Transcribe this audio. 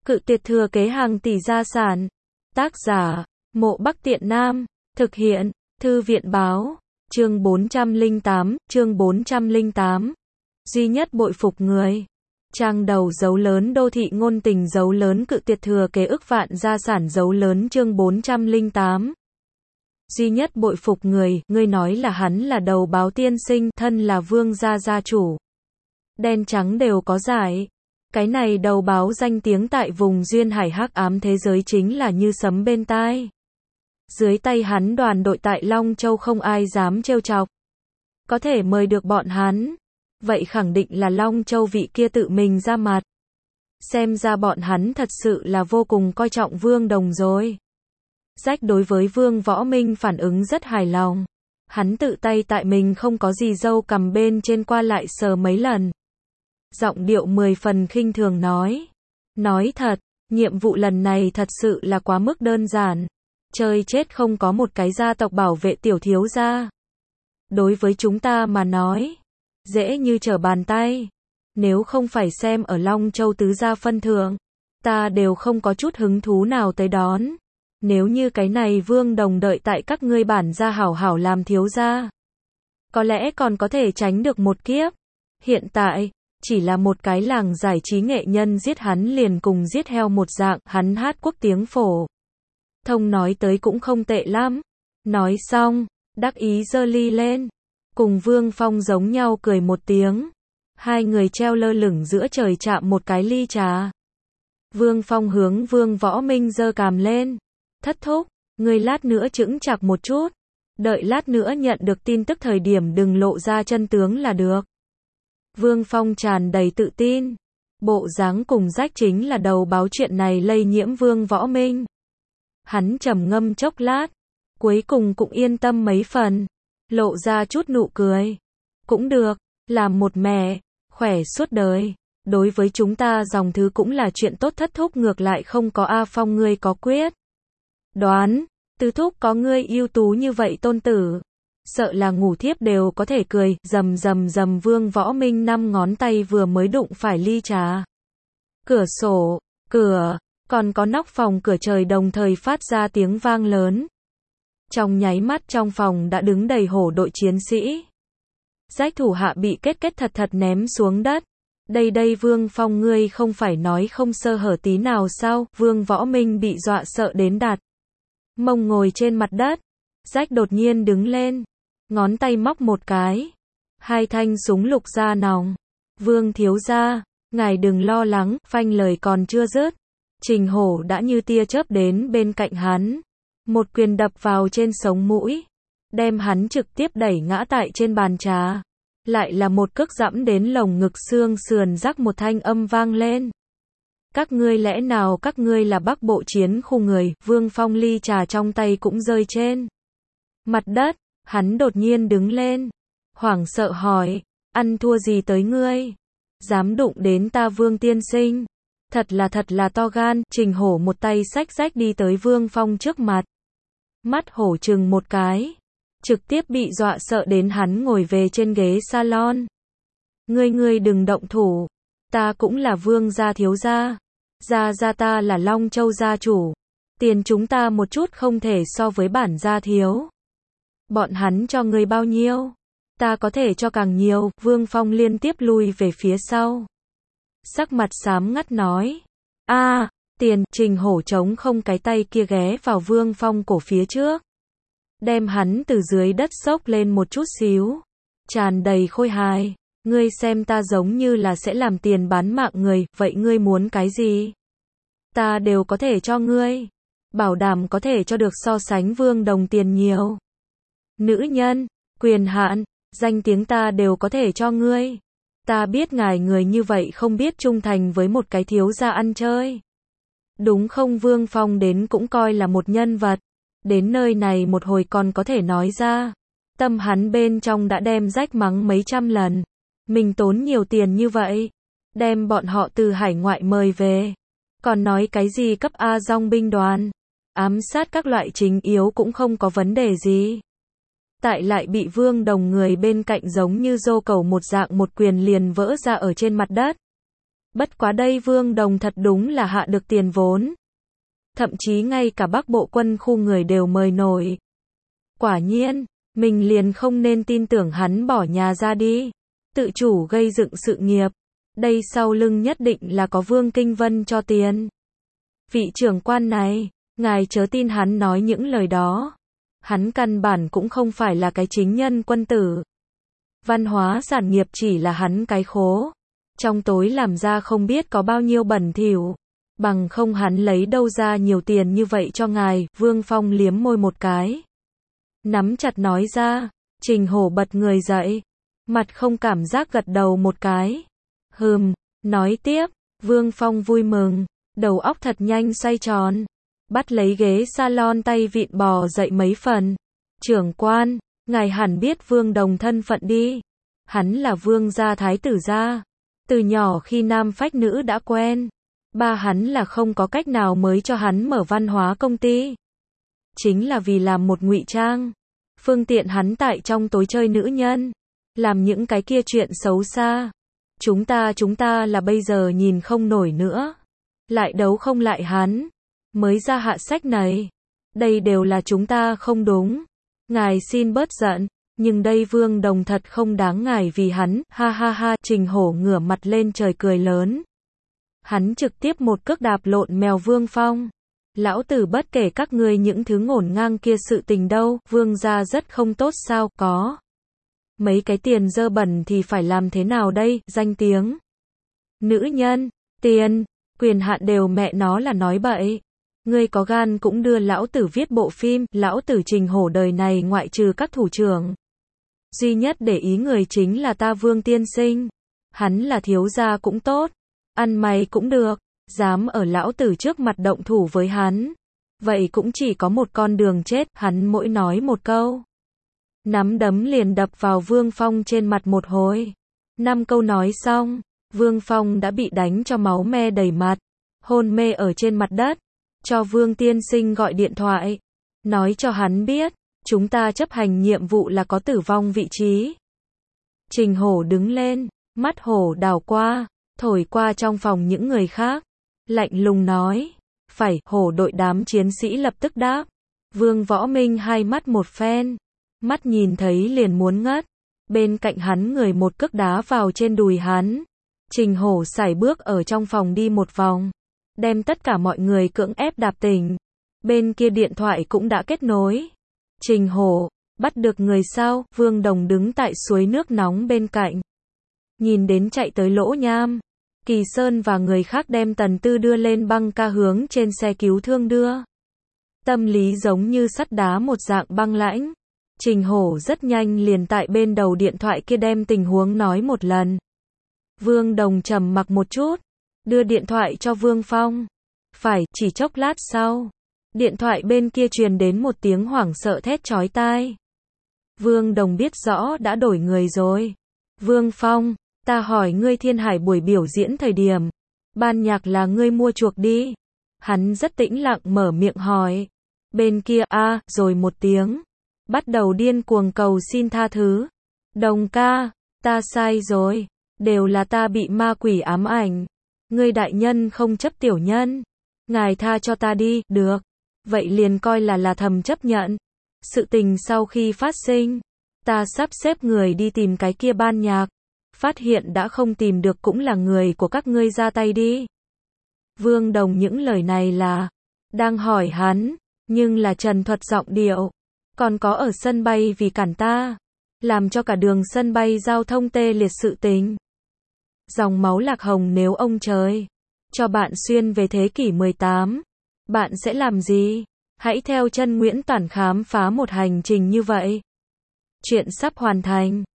Cự tuyệt thừa kế hàng tỷ gia sản. Tác giả, Mộ Bắc Tiện Nam. Thực hiện, Thư viện báo. Chương 408. Duy nhất bội phục người. Trang đầu dấu lớn đô thị ngôn tình dấu lớn cự tuyệt thừa kế ức vạn gia sản dấu lớn chương 408. Duy nhất bội phục người, ngươi nói là hắn là đầu báo tiên sinh, thân là vương gia gia chủ. Đen trắng đều có giải. Cái này đầu báo danh tiếng tại vùng duyên hải hắc ám thế giới chính là như sấm bên tai. Dưới tay hắn đoàn đội tại Long Châu không ai dám trêu chọc. Có thể mời được bọn hắn. Vậy khẳng định là Long Châu vị kia tự mình ra mặt. Xem ra bọn hắn thật sự là vô cùng coi trọng Vương Đồng rồi. Rách đối với Vương Võ Minh phản ứng rất hài lòng. Hắn tự tay tại mình không có gì dâu cầm bên trên qua lại sờ mấy lần. Giọng điệu 10 phần khinh thường nói. Nói thật, nhiệm vụ lần này thật sự là quá mức đơn giản. Chơi chết không có một cái gia tộc bảo vệ tiểu thiếu gia. Đối với chúng ta mà nói, dễ như trở bàn tay. Nếu không phải xem ở Long Châu tứ gia phân thượng, ta đều không có chút hứng thú nào tới đón. Nếu như cái này Vương Đồng đợi tại các ngươi bản gia hảo hảo làm thiếu gia, có lẽ còn có thể tránh được một kiếp. Hiện tại, chỉ là một cái làng giải trí nghệ nhân giết hắn liền cùng giết heo một dạng, hắn hát quốc tiếng phổ thông nói tới cũng không tệ lắm. Nói xong, đắc ý giơ ly lên, cùng Vương Phong giống nhau cười một tiếng. Hai người treo lơ lửng giữa trời chạm một cái ly trà. Vương Phong hướng Vương Võ Minh giơ cằm lên. Thất thúc, ngươi lát nữa chững chạc một chút. Đợi lát nữa nhận được tin tức thời điểm đừng lộ ra chân tướng là được. Vương Phong tràn đầy tự tin. Bộ dáng cùng rách chính là đầu báo chuyện này lây nhiễm Vương Võ Minh. Hắn trầm ngâm chốc lát, cuối cùng cũng yên tâm mấy phần, lộ ra chút nụ cười. Cũng được, làm một mẹ, khỏe suốt đời. Đối với chúng ta dòng thứ cũng là chuyện tốt thất thúc ngược lại không có A Phong ngươi có quyết đoán, tứ thúc có ngươi ưu tú như vậy tôn tử. Sợ là ngủ thiếp đều có thể cười, rầm rầm rầm Vương Võ Minh 5 ngón tay vừa mới đụng phải ly trà. Cửa sổ, cửa, còn có nóc phòng cửa trời đồng thời phát ra tiếng vang lớn. Trong nháy mắt trong phòng đã đứng đầy hổ đội chiến sĩ. Rách thủ hạ bị kết thật thật ném xuống đất. Đây Vương Phong ngươi không phải nói không sơ hở tí nào sao? Vương Võ Minh bị dọa sợ đến đặt mông ngồi trên mặt đất. Rách đột nhiên đứng lên, ngón tay móc một cái, hai thanh súng lục ra nòng. Vương thiếu gia, ngài đừng lo lắng. Phanh lời còn chưa dứt, Trình Hổ đã như tia chớp đến bên cạnh hắn, một quyền đập vào trên sống mũi, đem hắn trực tiếp đẩy ngã tại trên bàn trà. Lại là một cước dẫm đến lồng ngực xương sườn rắc một thanh âm vang lên. Các ngươi lẽ nào các ngươi là Bắc Bộ chiến khu người? Vương Phong ly trà trong tay cũng rơi trên mặt đất. Hắn đột nhiên đứng lên, hoảng sợ hỏi, ăn thua gì tới ngươi? Dám đụng đến ta Vương tiên sinh? Thật là to gan. Trình Hổ một tay xách rách đi tới Vương Phong trước mặt. Mắt hổ trừng một cái, trực tiếp bị dọa sợ đến hắn ngồi về trên ghế salon. Ngươi đừng động thủ. Ta cũng là Vương gia thiếu gia. Gia ta là Long Châu gia chủ. Tiền chúng ta một chút không thể so với bản gia thiếu. Bọn hắn cho ngươi bao nhiêu? Ta có thể cho càng nhiều. Vương Phong liên tiếp lui về phía sau. Sắc mặt xám ngắt nói. Tiền. Trình Hổ trống không cái tay kia ghé vào Vương Phong cổ phía trước. Đem hắn từ dưới đất xốc lên một chút xíu. Tràn đầy khôi hài. Ngươi xem ta giống như là sẽ làm tiền bán mạng người, vậy ngươi muốn cái gì? Ta đều có thể cho ngươi. Bảo đảm có thể cho được so sánh Vương Đồng tiền nhiều. Nữ nhân, quyền hạn, danh tiếng ta đều có thể cho ngươi. Ta biết ngài người như vậy không biết trung thành với một cái thiếu gia ăn chơi. Đúng không? Vương Phong đến cũng coi là một nhân vật. Đến nơi này một hồi còn có thể nói ra. Tâm hắn bên trong đã đem rách mắng mấy trăm lần. Mình tốn nhiều tiền như vậy, đem bọn họ từ hải ngoại mời về. Còn nói cái gì cấp A dòng binh đoàn, ám sát các loại chính yếu cũng không có vấn đề gì. Tại lại bị Vương Đồng người bên cạnh giống như dô cầu một dạng một quyền liền vỡ ra ở trên mặt đất. Bất quá đây Vương Đồng thật đúng là hạ được tiền vốn. Thậm chí ngay cả Bắc Bộ quân khu người đều mời nổi. Quả nhiên, mình liền không nên tin tưởng hắn bỏ nhà ra đi. Tự chủ gây dựng sự nghiệp. Đây sau lưng nhất định là có Vương Kinh Vân cho tiền. Vị trưởng quan này, ngài chớ tin hắn nói những lời đó. Hắn căn bản cũng không phải là cái chính nhân quân tử. Văn hóa sản nghiệp chỉ là hắn cái khố. Trong tối làm ra không biết có bao nhiêu bẩn thỉu. Bằng không hắn lấy đâu ra nhiều tiền như vậy cho ngài. Vương Phong liếm môi một cái. Nắm chặt nói ra. Trình Hổ bật người dậy. Mặt không cảm giác gật đầu một cái. Nói tiếp. Vương Phong vui mừng. Đầu óc thật nhanh xoay tròn. Bắt lấy ghế salon tay vịn bò dậy mấy phần. Trưởng quan, ngài hẳn biết Vương Đồng thân phận đi. Hắn là Vương gia thái tử gia. Từ nhỏ khi nam phách nữ đã quen. Ba hắn là không có cách nào mới cho hắn mở văn hóa công ty. Chính là vì làm một ngụy trang. Phương tiện hắn tại trong tối chơi nữ nhân. Làm những cái kia chuyện xấu xa. Chúng ta là bây giờ nhìn không nổi nữa. Lại đấu không lại hắn. Mới ra hạ sách này. Đây đều là chúng ta không đúng. Ngài xin bớt giận. Nhưng đây Vương Đồng thật không đáng ngài vì hắn. Ha ha ha. Trình Hổ ngửa mặt lên trời cười lớn. Hắn trực tiếp một cước đạp lộn mèo Vương Phong. Lão tử bất kể các ngươi những thứ ngổn ngang kia sự tình đâu. Vương gia rất không tốt sao. Có mấy cái tiền dơ bẩn thì phải làm thế nào đây. Danh tiếng, nữ nhân, tiền, quyền hạn đều mẹ nó là nói bậy. Ngươi có gan cũng đưa lão tử viết bộ phim. Lão tử Trình Hổ đời này ngoại trừ các thủ trưởng, duy nhất để ý người chính là ta Vương tiên sinh. Hắn là thiếu gia cũng tốt, ăn mày cũng được. Dám ở lão tử trước mặt động thủ với hắn, vậy cũng chỉ có một con đường chết. Hắn mỗi nói một câu, nắm đấm liền đập vào Vương Phong trên mặt một hồi. 5 câu nói xong, Vương Phong đã bị đánh cho máu me đầy mặt, hôn mê ở trên mặt đất. Cho Vương tiên sinh gọi điện thoại, nói cho hắn biết, chúng ta chấp hành nhiệm vụ là có tử vong vị trí. Trình Hổ đứng lên, mắt hổ đảo qua, thổi qua trong phòng những người khác, lạnh lùng nói, phải. Hổ đội đám chiến sĩ lập tức đáp. Vương Võ Minh hai mắt một phen, mắt nhìn thấy liền muốn ngất. Bên cạnh hắn người một cước đá vào trên đùi hắn. Trình Hổ sải bước ở trong phòng đi một vòng, đem tất cả mọi người cưỡng ép đạp tỉnh. Bên kia điện thoại cũng đã kết nối. Trình Hổ, bắt được người sao? Vương Đồng đứng tại suối nước nóng bên cạnh. Nhìn đến chạy tới Lỗ Nham, Kỳ Sơn và người khác đem Tần Tư đưa lên băng ca hướng trên xe cứu thương đưa. Tâm lý giống như sắt đá một dạng băng lãnh. Trình Hổ rất nhanh liền tại bên đầu điện thoại kia đem tình huống nói một lần. Vương Đồng trầm mặc một chút, đưa điện thoại cho Vương Phong. Phải. Chỉ chốc lát sau, điện thoại bên kia truyền đến một tiếng hoảng sợ thét chói tai. Vương Đồng biết rõ đã đổi người rồi. Vương Phong, ta hỏi ngươi Thiên Hải buổi biểu diễn thời điểm, ban nhạc là ngươi mua chuộc đi. Hắn rất tĩnh lặng mở miệng hỏi. Bên kia rồi một tiếng, bắt đầu điên cuồng cầu xin tha thứ. Đồng ca, ta sai rồi, đều là ta bị ma quỷ ám ảnh. Ngươi đại nhân không chấp tiểu nhân, ngài tha cho ta đi. Được, vậy liền coi là thầm chấp nhận. Sự tình sau khi phát sinh, ta sắp xếp người đi tìm cái kia ban nhạc. Phát hiện đã không tìm được cũng là người của các ngươi ra tay đi. Vương Đồng những lời này là đang hỏi hắn, nhưng là trần thuật giọng điệu. Còn có ở sân bay vì cản ta, làm cho cả đường sân bay giao thông tê liệt sự tình. Dòng máu lạc hồng nếu ông trời cho bạn xuyên về thế kỷ 18, bạn sẽ làm gì? Hãy theo chân Nguyễn Toản khám phá một hành trình như vậy. Chuyện sắp hoàn thành.